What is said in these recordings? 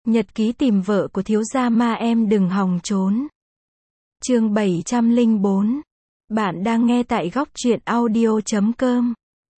Nhật ký tìm vợ của thiếu gia Ma em đừng hòng trốn. Chương 704. Bạn đang nghe tại góc truyện audio.com.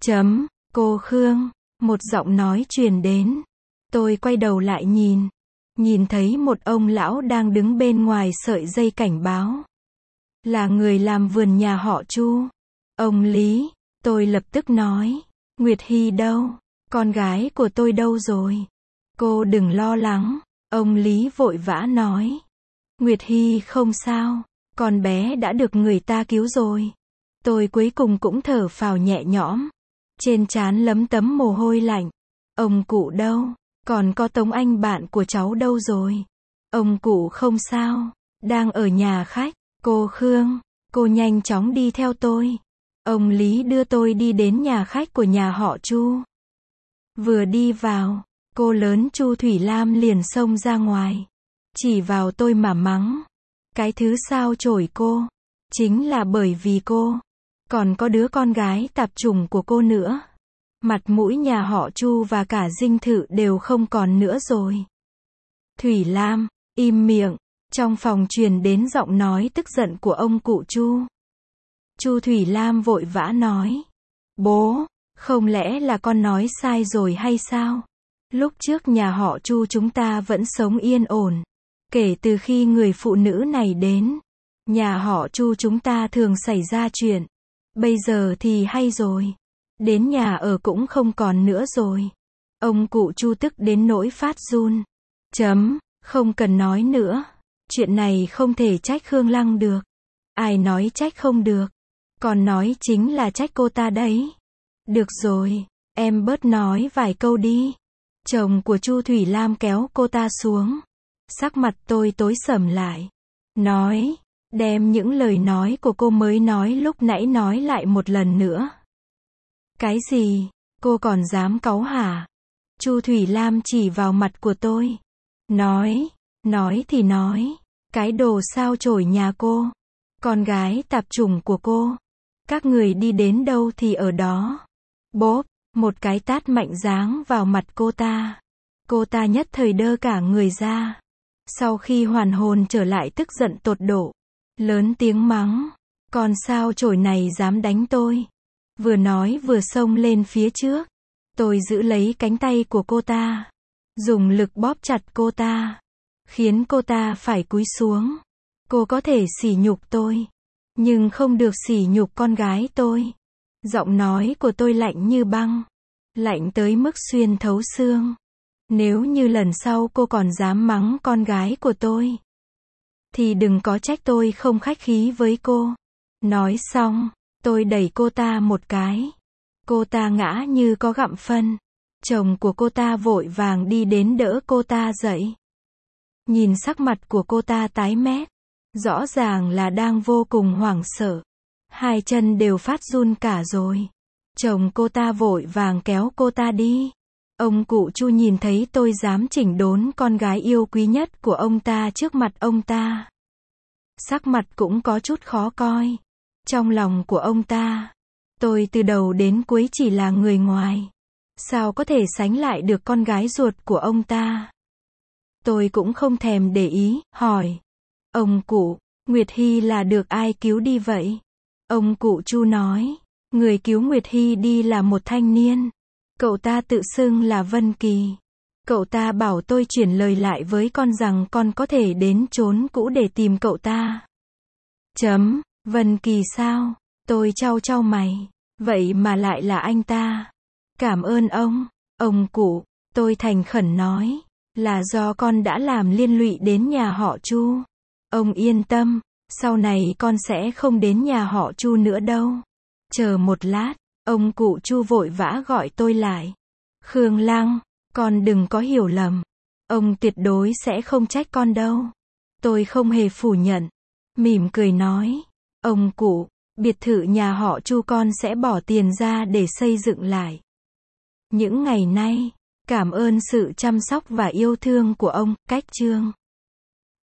Cô Khương, một giọng nói truyền đến. Tôi quay đầu lại nhìn thấy một ông lão đang đứng bên ngoài sợi dây cảnh báo. Là người làm vườn nhà họ Chu. Ông Lý, tôi lập tức nói. Nguyệt Hy đâu? Con gái của tôi đâu rồi? Cô đừng lo lắng. Ông Lý vội vã nói. Nguyệt Hy không sao. Con bé đã được người ta cứu rồi. Tôi cuối cùng cũng thở phào nhẹ nhõm. Trên trán lấm tấm mồ hôi lạnh. Ông cụ đâu? Còn có Tống Anh bạn của cháu đâu rồi? Ông cụ không sao. Đang ở nhà khách. Cô Khương, cô nhanh chóng đi theo tôi. Ông Lý đưa tôi đi đến nhà khách của nhà họ Chu. Vừa đi vào, cô lớn Chu Thủy Lam liền xông ra ngoài. Chỉ vào tôi mà mắng. Cái thứ sao chổi cô? Chính là bởi vì cô. Còn có đứa con gái tạp chủng của cô nữa. Mặt mũi nhà họ Chu và cả dinh thự đều không còn nữa rồi. Thủy Lam, im miệng. Trong phòng truyền đến giọng nói tức giận của ông cụ Chu. Chu Thủy Lam vội vã nói. Bố, không lẽ là con nói sai rồi hay sao? Lúc trước nhà họ Chu chúng ta vẫn sống yên ổn. Kể từ khi người phụ nữ này đến, nhà họ Chu chúng ta thường xảy ra chuyện. Bây giờ thì hay rồi. Đến nhà ở cũng không còn nữa rồi. Ông cụ Chu tức đến nỗi phát run. Không cần nói nữa. Chuyện này không thể trách Khương Lăng được. Ai nói trách không được. Còn nói chính là trách cô ta đấy. Được rồi, em bớt nói vài câu đi. Chồng của Chu Thủy Lam kéo cô ta xuống. Sắc mặt tôi tối sầm lại. Nói, đem những lời nói của cô mới nói lúc nãy nói lại một lần nữa. Cái gì? Cô còn dám cáu hả? Chu Thủy Lam chỉ vào mặt của tôi. Nói thì nói. Cái đồ sao chổi nhà cô. Con gái tạp chủng của cô. Các người đi đến đâu thì ở đó. Bốp, một cái tát mạnh giáng vào mặt cô ta. Cô ta nhất thời đơ cả người ra. Sau khi hoàn hồn trở lại tức giận tột độ. Lớn tiếng mắng. Con sao chổi này dám đánh tôi. Vừa nói vừa xông lên phía trước. Tôi giữ lấy cánh tay của cô ta. Dùng lực bóp chặt cô ta. Khiến cô ta phải cúi xuống. Cô có thể sỉ nhục tôi. Nhưng không được sỉ nhục con gái tôi. Giọng nói của tôi lạnh như băng. Lạnh tới mức xuyên thấu xương. Nếu như lần sau cô còn dám mắng con gái của tôi, thì đừng có trách tôi không khách khí với cô. Nói xong, tôi đẩy cô ta một cái. Cô ta ngã như có gặm phân. Chồng của cô ta vội vàng đi đến đỡ cô ta dậy. Nhìn sắc mặt của cô ta tái mét. Rõ ràng là đang vô cùng hoảng sợ. Hai chân đều phát run cả rồi. Chồng cô ta vội vàng kéo cô ta đi. Ông cụ Chu nhìn thấy tôi dám chỉnh đốn con gái yêu quý nhất của ông ta trước mặt ông ta. Sắc mặt cũng có chút khó coi. Trong lòng của ông ta, tôi từ đầu đến cuối chỉ là người ngoài. Sao có thể sánh lại được con gái ruột của ông ta? Tôi cũng không thèm để ý, hỏi. Ông cụ, Nguyệt Hy là được ai cứu đi vậy? Ông cụ Chu nói. Người cứu Nguyệt Hy đi là một thanh niên. Cậu ta tự xưng là Vân Kỳ. Cậu ta bảo tôi chuyển lời lại với con rằng con có thể đến chốn cũ để tìm cậu ta. Vân Kỳ sao? Tôi chau mày. Vậy mà lại là anh ta. Cảm ơn ông cụ. Tôi thành khẩn nói. Là do con đã làm liên lụy đến nhà họ Chu. Ông yên tâm. Sau này con sẽ không đến nhà họ Chu nữa đâu. Chờ một lát. Ông cụ Chu vội vã gọi tôi lại. Khương Lăng, con đừng có hiểu lầm. Ông tuyệt đối sẽ không trách con đâu. Tôi không hề phủ nhận. Mỉm cười nói. Ông cụ, biệt thự nhà họ Chu con sẽ bỏ tiền ra để xây dựng lại. Những ngày nay, cảm ơn sự chăm sóc và yêu thương của ông, Cách Trương.